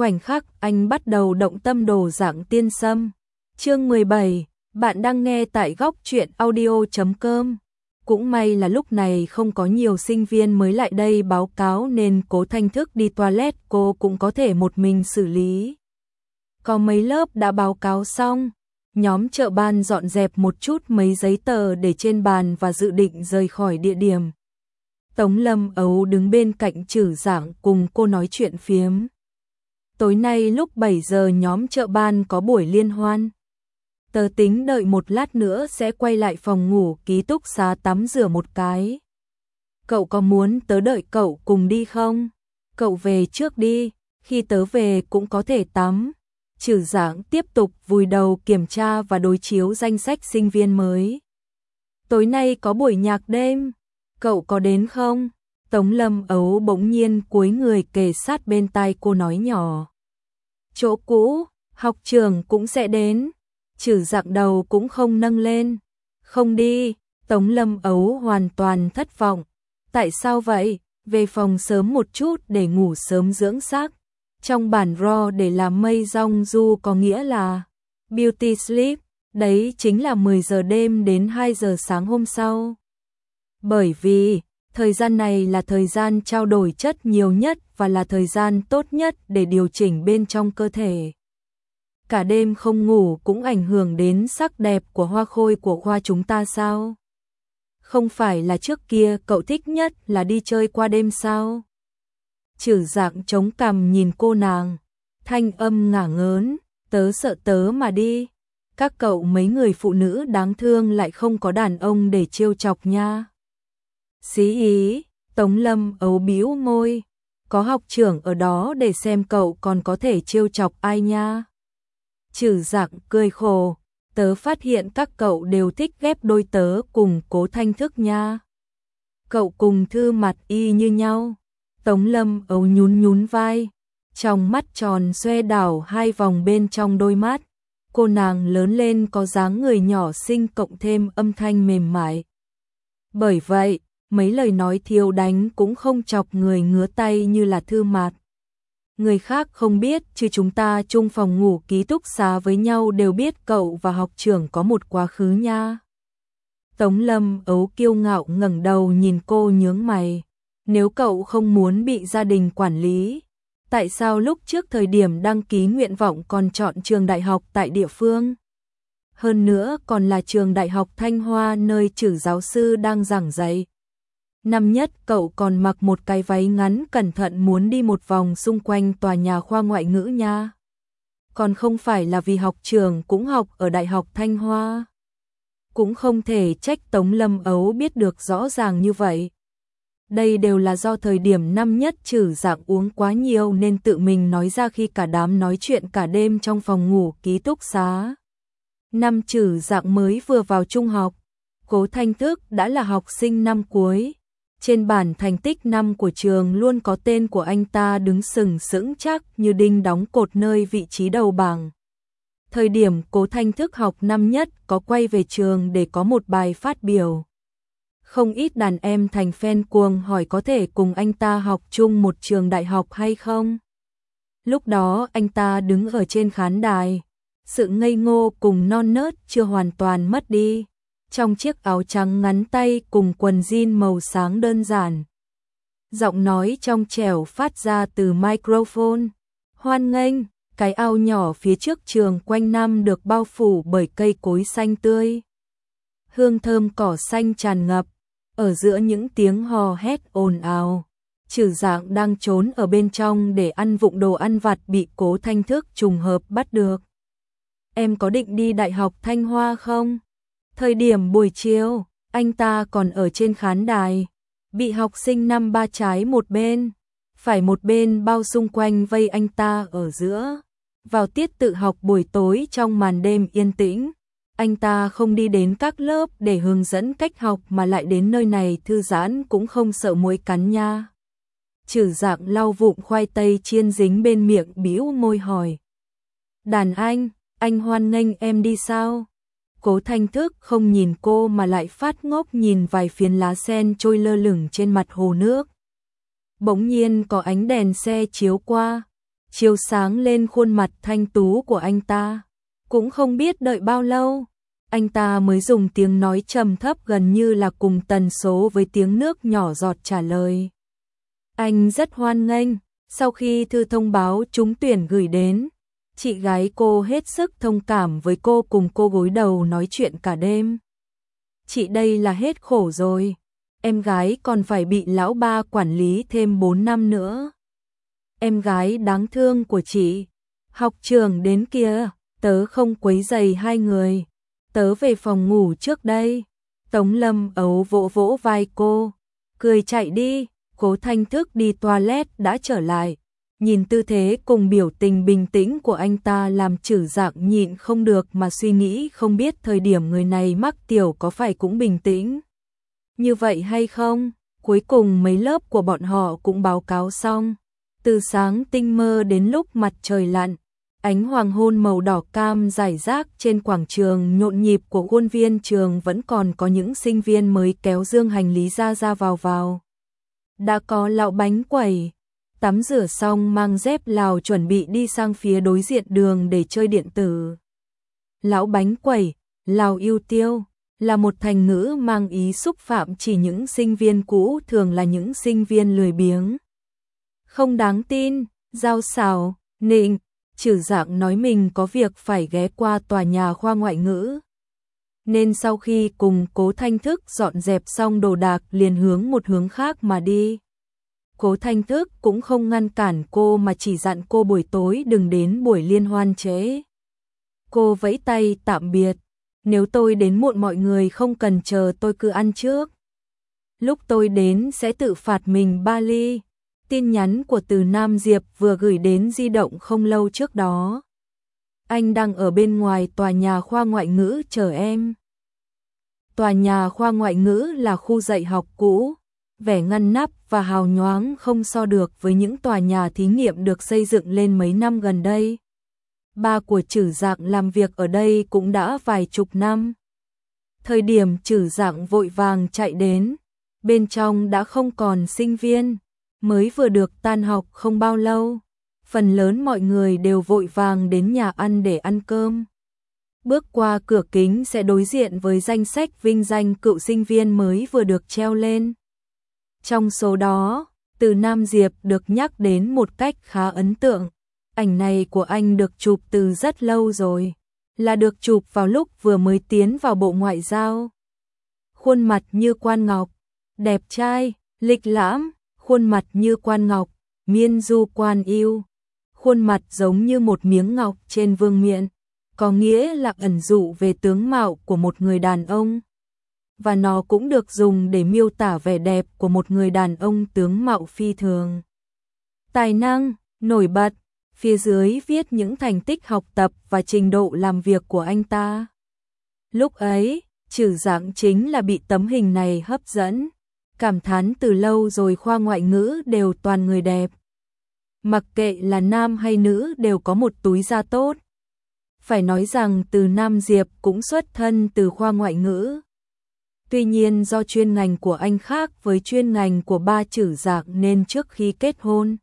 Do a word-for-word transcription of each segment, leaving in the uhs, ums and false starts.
khoảnh khắc anh bắt đầu động tâm đồ dạng tiên sâm. Chương mười bảy, bạn đang nghe tại góc truyện audio chấm com. Cũng may là lúc này không có nhiều sinh viên mới lại đây báo cáo nên Cố Thanh Thức đi toilet cô cũng có thể một mình xử lý. Có mấy lớp đã báo cáo xong, nhóm trợ ban dọn dẹp một chút mấy giấy tờ để trên bàn và dự định rời khỏi địa điểm. Tống Lâm Ấu đứng bên cạnh Trử Giảng cùng cô nói chuyện phiếm. Tối nay lúc bảy giờ nhóm trợ ban có buổi liên hoan. Tớ tính đợi một lát nữa sẽ quay lại phòng ngủ ký túc xá tắm rửa một cái. Cậu có muốn tớ đợi cậu cùng đi không? Cậu về trước đi, khi tớ về cũng có thể tắm. Trử Giảng tiếp tục vùi đầu kiểm tra và đối chiếu danh sách sinh viên mới. Tối nay có buổi nhạc đêm, cậu có đến không? Tống Lâm Ấu bỗng nhiên cúi người kề sát bên tai cô nói nhỏ. Chỗ cũ, học trường cũng sẽ đến. Trử Giảng đầu cũng không nâng lên. Không đi, Tống Lâm Ấu hoàn toàn thất vọng. Tại sao vậy? Về phòng sớm một chút để ngủ sớm dưỡng xác. Trong bản raw để làm mây rong du có nghĩa là beauty sleep, đấy chính là mười giờ đêm đến hai giờ sáng hôm sau. Bởi vì, thời gian này là thời gian trao đổi chất nhiều nhất và là thời gian tốt nhất để điều chỉnh bên trong cơ thể. Cả đêm không ngủ cũng ảnh hưởng đến sắc đẹp của hoa khôi của khoa chúng ta sao? Không phải là trước kia cậu thích nhất là đi chơi qua đêm sao? Trử Giảng chống cằm nhìn cô nàng, thanh âm ngả ngớn, tớ sợ tớ mà đi. Các cậu mấy người phụ nữ đáng thương lại không có đàn ông để trêu chọc nha. Xí ý, Tống Lâm Ấu bĩu môi, có học trưởng ở đó để xem cậu còn có thể trêu chọc ai nha. Trử Giảng cười khổ, tớ phát hiện các cậu đều thích ghép đôi tớ cùng Cố Thanh Thức nha. Cậu cùng Thư mặt y như nhau. Tống Lâm Ấu nhún nhún vai, trong mắt tròn xoe đảo hai vòng bên trong đôi mắt. Cô nàng lớn lên có dáng người nhỏ xinh cộng thêm âm thanh mềm mại. Bởi vậy, mấy lời nói thiêu đánh cũng không chọc người ngứa tay như là Thư Mạt. Người khác không biết chứ chúng ta chung phòng ngủ ký túc xá với nhau đều biết cậu và học trưởng có một quá khứ nha. Tống Lâm Ấu kiêu ngạo ngẩng đầu nhìn cô nhướng mày. Nếu cậu không muốn bị gia đình quản lý, tại sao lúc trước thời điểm đăng ký nguyện vọng còn chọn trường đại học tại địa phương? Hơn nữa còn là trường đại học Thanh Hoa nơi Trử giáo sư đang giảng dạy. Năm nhất cậu còn mặc một cái váy ngắn cẩn thận muốn đi một vòng xung quanh tòa nhà khoa ngoại ngữ nha. Còn không phải là vì học trường cũng học ở đại học Thanh Hoa. Cũng không thể trách Tống Lâm Ấu biết được rõ ràng như vậy. Đây đều là do thời điểm năm nhất Trử Giảng uống quá nhiều nên tự mình nói ra khi cả đám nói chuyện cả đêm trong phòng ngủ ký túc xá. Năm Trử Giảng mới vừa vào trung học, Cố Thanh Thức đã là học sinh năm cuối. Trên bảng thành tích năm của trường luôn có tên của anh ta đứng sừng sững chắc như đinh đóng cột nơi vị trí đầu bảng. Thời điểm Cố Thanh Thức học năm nhất có quay về trường để có một bài phát biểu. Không ít đàn em thành fan cuồng hỏi có thể cùng anh ta học chung một trường đại học hay không. Lúc đó anh ta đứng ở trên khán đài, sự ngây ngô cùng non nớt chưa hoàn toàn mất đi, trong chiếc áo trắng ngắn tay cùng quần jean màu sáng đơn giản. Giọng nói trong trẻo phát ra từ microphone. Hoan nghênh, cái ao nhỏ phía trước trường quanh năm được bao phủ bởi cây cối xanh tươi. Hương thơm cỏ xanh tràn ngập. Ở giữa những tiếng hò hét ồn ào, Trử Giảng đang trốn ở bên trong để ăn vụng đồ ăn vặt bị Cố Thanh Thức trùng hợp bắt được. Em có định đi Đại học Thanh Hoa không? Thời điểm buổi chiều, anh ta còn ở trên khán đài, bị học sinh năm ba trái một bên, phải một bên bao xung quanh vây anh ta ở giữa. Vào tiết tự học buổi tối trong màn đêm yên tĩnh, anh ta không đi đến các lớp để hướng dẫn cách học mà lại đến nơi này thư giãn cũng không sợ muỗi cắn nha. Trử Giảng lau vụng khoai tây chiên dính bên miệng bĩu môi hỏi. Đàn anh, anh hoan nghênh em đi sao? Cố Thanh Thức không nhìn cô mà lại phát ngốc nhìn vài phiến lá sen trôi lơ lửng trên mặt hồ nước. Bỗng nhiên có ánh đèn xe chiếu qua, chiếu sáng lên khuôn mặt thanh tú của anh ta. Cũng không biết đợi bao lâu, anh ta mới dùng tiếng nói trầm thấp gần như là cùng tần số với tiếng nước nhỏ giọt trả lời. Anh rất hoan nghênh, sau khi thư thông báo trúng tuyển gửi đến, chị gái cô hết sức thông cảm với cô, cùng cô gối đầu nói chuyện cả đêm. Chị đây là hết khổ rồi, em gái còn phải bị lão ba quản lý thêm bốn năm nữa. Em gái đáng thương của chị, học trường đến kia, tớ không quấy rầy hai người, tớ về phòng ngủ trước đây. Tống Lâm ấu vỗ vỗ vai cô, cười chạy đi. Cố Thanh Thức đi toilet đã trở lại, nhìn tư thế cùng biểu tình bình tĩnh của anh ta làm Trử Dạng nhịn không được mà suy nghĩ, không biết thời điểm người này mắc tiểu có phải cũng bình tĩnh như vậy hay không. Cuối cùng mấy lớp của bọn họ cũng báo cáo xong, từ sáng tinh mơ đến lúc mặt trời lặn, ánh hoàng hôn màu đỏ cam rải rác trên quảng trường nhộn nhịp của khuôn viên trường, vẫn còn có những sinh viên mới kéo dương hành lý ra ra vào vào. Đã có lão bánh quẩy, tắm rửa xong mang dép Lào chuẩn bị đi sang phía đối diện đường để chơi điện tử. Lão bánh quẩy, Lào yêu tiêu, là một thành ngữ mang ý xúc phạm chỉ những sinh viên cũ, thường là những sinh viên lười biếng, không đáng tin, giao xảo, nịnh. Trử Dạng nói mình có việc phải ghé qua tòa nhà khoa ngoại ngữ, nên sau khi cùng Cố Thanh Thức dọn dẹp xong đồ đạc liền hướng một hướng khác mà đi. Cố Thanh Thức cũng không ngăn cản cô mà chỉ dặn cô buổi tối đừng đến buổi liên hoan trễ. Cô vẫy tay tạm biệt, nếu tôi đến muộn mọi người không cần chờ tôi, cứ ăn trước. Lúc tôi đến sẽ tự phạt mình ba ly. Tin nhắn của Từ Nam Diệp vừa gửi đến di động không lâu trước đó. Anh đang ở bên ngoài tòa nhà khoa ngoại ngữ chờ em. Tòa nhà khoa ngoại ngữ là khu dạy học cũ, vẻ ngăn nắp và hào nhoáng không so được với những tòa nhà thí nghiệm được xây dựng lên mấy năm gần đây. Ba của Trử Dạng làm việc ở đây cũng đã vài chục năm. Thời điểm Trử Dạng vội vàng chạy đến, bên trong đã không còn sinh viên, mới vừa được tan học không bao lâu. Phần lớn mọi người đều vội vàng đến nhà ăn để ăn cơm. Bước qua cửa kính sẽ đối diện với danh sách vinh danh cựu sinh viên mới vừa được treo lên. Trong số đó, Từ Nam Diệp được nhắc đến một cách khá ấn tượng. Ảnh này của anh được chụp từ rất lâu rồi, là được chụp vào lúc vừa mới tiến vào Bộ Ngoại giao. Khuôn mặt như Quan Ngọc, đẹp trai, lịch lãm, khuôn mặt như Quan Ngọc, miên du quan yêu. Khuôn mặt giống như một miếng ngọc trên vương miện, có nghĩa là ẩn dụ về tướng mạo của một người đàn ông. Và nó cũng được dùng để miêu tả vẻ đẹp của một người đàn ông tướng mạo phi thường. Tài năng, nổi bật, phía dưới viết những thành tích học tập và trình độ làm việc của anh ta. Lúc ấy, Trử Dạng chính là bị tấm hình này hấp dẫn, cảm thán từ lâu rồi khoa ngoại ngữ đều toàn người đẹp. Mặc kệ là nam hay nữ đều có một túi da tốt. Phải nói rằng Từ Nam Diệp cũng xuất thân từ khoa ngoại ngữ. Tuy nhiên do chuyên ngành của anh khác với chuyên ngành của ba Trử Dạng nên trước khi kết hôn,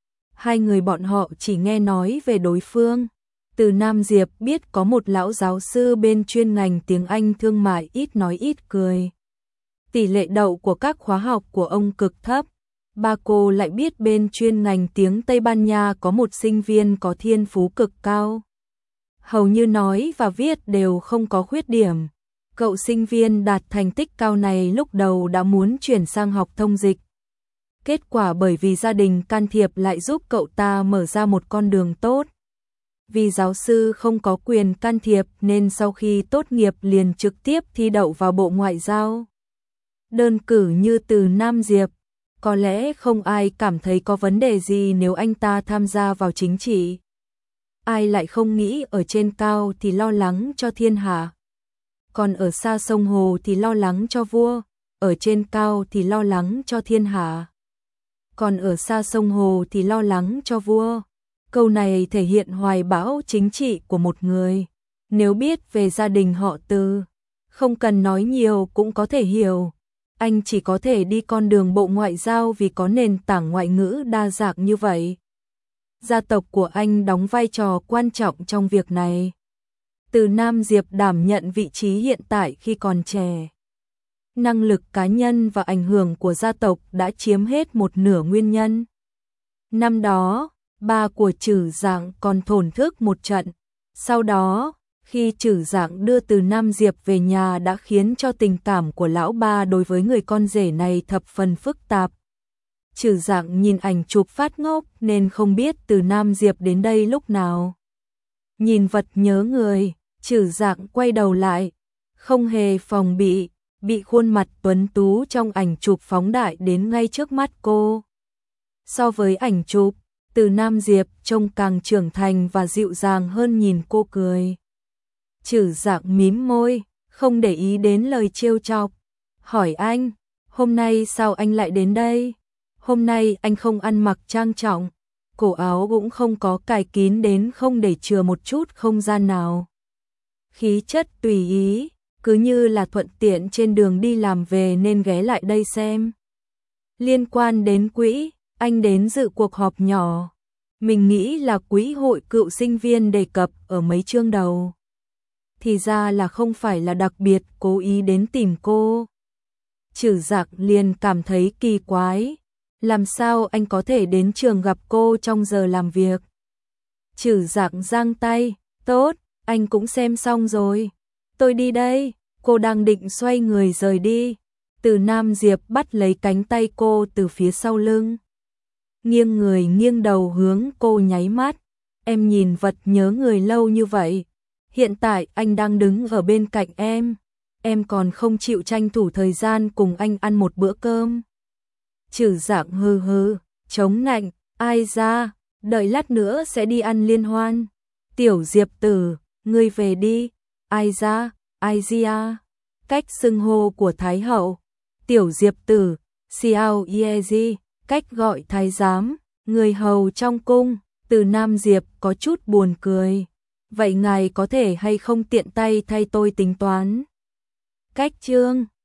hai người bọn họ chỉ nghe nói về đối phương. Từ Nam Diệp biết có một lão giáo sư bên chuyên ngành tiếng Anh thương mại ít nói ít cười. Tỷ lệ đậu của các khóa học của ông cực thấp. Ba cô lại biết bên chuyên ngành tiếng Tây Ban Nha có một sinh viên có thiên phú cực cao. Hầu như nói và viết đều không có khuyết điểm. Cậu sinh viên đạt thành tích cao này lúc đầu đã muốn chuyển sang học thông dịch. Kết quả bởi vì gia đình can thiệp lại giúp cậu ta mở ra một con đường tốt. Vì giáo sư không có quyền can thiệp nên sau khi tốt nghiệp liền trực tiếp thi đậu vào Bộ Ngoại giao. Đơn cử như Từ Nam Diệp, có lẽ không ai cảm thấy có vấn đề gì nếu anh ta tham gia vào chính trị. Ai lại không nghĩ ở trên cao thì lo lắng cho thiên hạ, còn ở xa sông hồ thì lo lắng cho vua, ở trên cao thì lo lắng cho thiên hạ, còn ở xa sông hồ thì lo lắng cho vua. Câu này thể hiện hoài bão chính trị của một người. Nếu biết về gia đình họ Từ, không cần nói nhiều cũng có thể hiểu. Anh chỉ có thể đi con đường Bộ Ngoại giao vì có nền tảng ngoại ngữ đa dạng như vậy. gia tộc của anh đóng vai trò quan trọng trong việc này. Từ Nam Diệp đảm nhận vị trí hiện tại khi còn trẻ. Năng lực cá nhân và ảnh hưởng của gia tộc đã chiếm hết một nửa nguyên nhân. Năm đó, ba của Trử Dạng còn thổn thức một trận. Sau đó, khi Trử Dạng đưa Từ Nam Diệp về nhà đã khiến cho tình cảm của lão ba đối với người con rể này thập phần phức tạp. Trử Dạng nhìn ảnh chụp phát ngốc nên không biết Từ Nam Diệp đến đây lúc nào. Nhìn vật nhớ người, Trử Dạng quay đầu lại, không hề phòng bị, bị khuôn mặt tuấn tú trong ảnh chụp phóng đại đến ngay trước mắt cô. So với ảnh chụp, Từ Nam Diệp trông càng trưởng thành và dịu dàng hơn, nhìn cô cười. Trử Dạng mím môi, không để ý đến lời trêu chọc, hỏi anh, hôm nay sao anh lại đến đây? Hôm nay anh không ăn mặc trang trọng, cổ áo cũng không có cài kín đến không để chừa một chút không gian nào. Khí chất tùy ý, cứ như là thuận tiện trên đường đi làm về nên ghé lại đây xem. Liên quan đến quỹ, anh đến dự cuộc họp nhỏ. Mình nghĩ là quỹ hội cựu sinh viên đề cập ở mấy chương đầu. Thì ra là không phải là đặc biệt cố ý đến tìm cô. Trử Dạng liền cảm thấy kỳ quái. Làm sao anh có thể đến trường gặp cô trong giờ làm việc? Trử Dạng giang tay, tốt, anh cũng xem xong rồi. Tôi đi đây, cô đang định xoay người rời đi. Từ Nam Diệp bắt lấy cánh tay cô từ phía sau lưng. Nghiêng người nghiêng đầu hướng cô nháy mắt. Em nhìn vật nhớ người lâu như vậy. Hiện tại anh đang đứng ở bên cạnh em. Em còn không chịu tranh thủ thời gian cùng anh ăn một bữa cơm. Trử Dạng hừ hừ, chống nạnh, ai ra, đợi lát nữa sẽ đi ăn liên hoan. Tiểu Diệp Tử, ngươi về đi, ai ra, ai ra. Cách xưng hô của Thái hậu. Tiểu Diệp Tử, Xiao Yezi, cách gọi thái giám, người hầu trong cung. Từ Nam Diệp có chút buồn cười. Vậy ngài có thể hay không tiện tay thay tôi tính toán? Cách chương